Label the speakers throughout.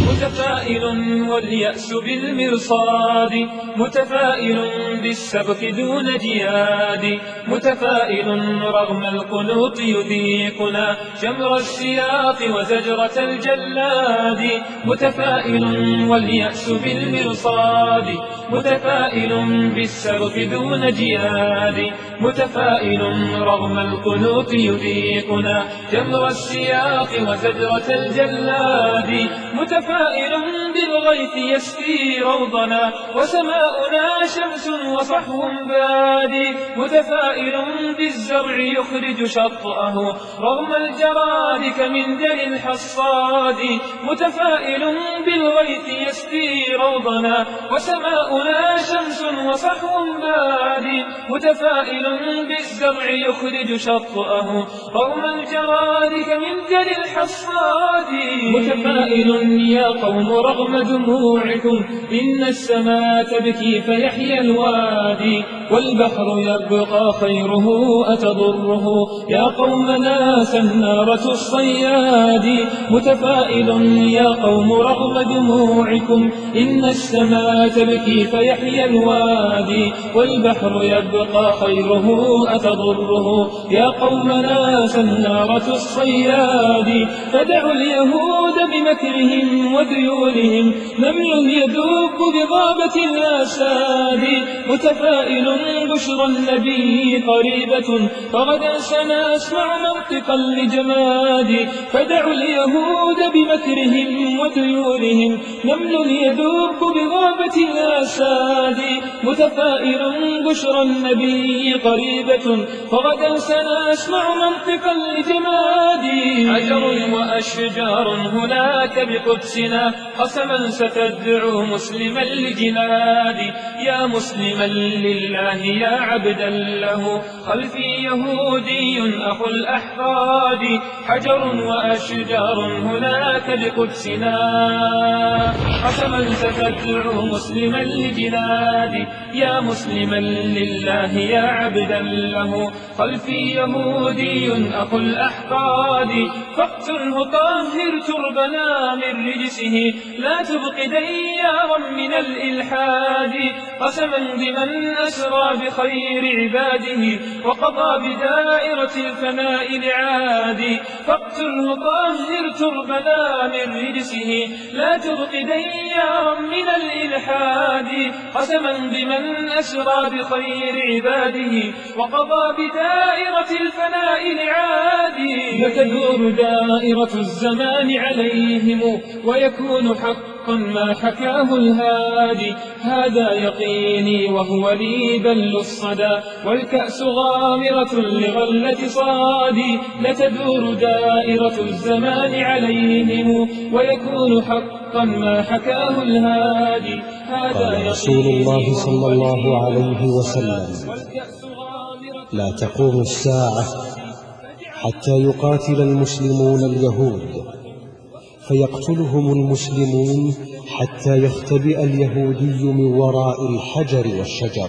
Speaker 1: متفائل واليأس بالمرصاد، متفائل بالسبق دون جياد، متفائل رغم القنوط يذيقنا جمر السياط وزجرة الجلاد، متفائل واليأس بالمرصاد، متفائل بالسبق دون جياد، متفائل رغم القنوط يذيقنا جمر السياط وزجرة الجلاد، متفائل بالغيث يسقي روضنا وسماؤنا شمس وصحو بادي، متفائل بالزرع يخرج شطأه رغم الجراد كمنجل الحصاد، متفائل بالغيث يسقي روضنا وسماؤنا شمس وصحو بادي، متفائل بالزرع يخرج شطأه رغم الجراد كمنجل الحصاد، متفائل يا قوم رغم دموعكم إن السماء تبكي فيحيى الوادي، والبحر يبقى خيره أتضره يا قومنا سنارة الصياد، متفائل يا قوم رغم دموعكم إن السماء تبكي فيحيى الوادي، والبحر يبقى خيره أتضره يا قومنا سنارة الصياد، فدعوا اليهود بمكرهم وذيولهم نمل يذوب بغابة الأساد، متفائل بشرى النبي قريبة فغدا سنسمع منطقا لجماد، فدعوا اليهود بمكرهم وذيولهم نمل يذوب بغابة الأساد، متفائل بشرى النبي قريبة فغدا سنسمع منطقا لجماد، حجر وأشجار هناك بقدسنا قسما ستدعو مسلما لجناد، يا مسلما لله يا عبدا له خلفي يهودي أخو الأحقاد، حجر وأشجار هناك بقدسنا قسما ستدعو مسلما لجناد، يا مسلما لله يا عبدا له خلفي يهودي أخو الأحقاد، فاقتله طهر تربنا من رجسه لا تبق ديارا من الإلحاد، قسما بمن أسرى بخير عباده وقضى بدائرة الفناء لعاد، فاقتله طهر تربنا من رجسه لا تبق ديارا من الإلحاد، قسما بمن أسرى بخير عباده وقضى بدائرة الفناء لعاد، لتدور دائرة الزمان عليهم ويكون حقا ما حكاه الهادي، هذا يقيني وهو لي بل الصدى والكأس غامرة لغلة صادي، لتدور دائرة الزمان عليهم ويكون حقا ما حكاه الهادي،
Speaker 2: قال رسول الله صلى الله عليه وسلم: لا تقوم الساعة حتى يقاتل المسلمون اليهود فيقتلهم المسلمون حتى يختبئ اليهودي من وراء الحجر والشجر،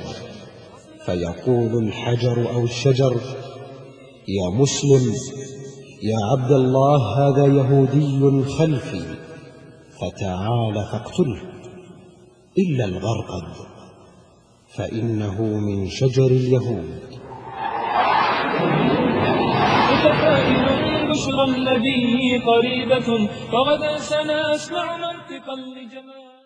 Speaker 2: فيقول الحجر أو الشجر: يا مسلم، يا عبد الله، هذا يهودي خلفي، فتعال فاقتله، إلا الغرقد فإنه من شجر اليهود.
Speaker 1: متفائل بشرى النبي قريبة فغدا سنسمع منطقا لجمال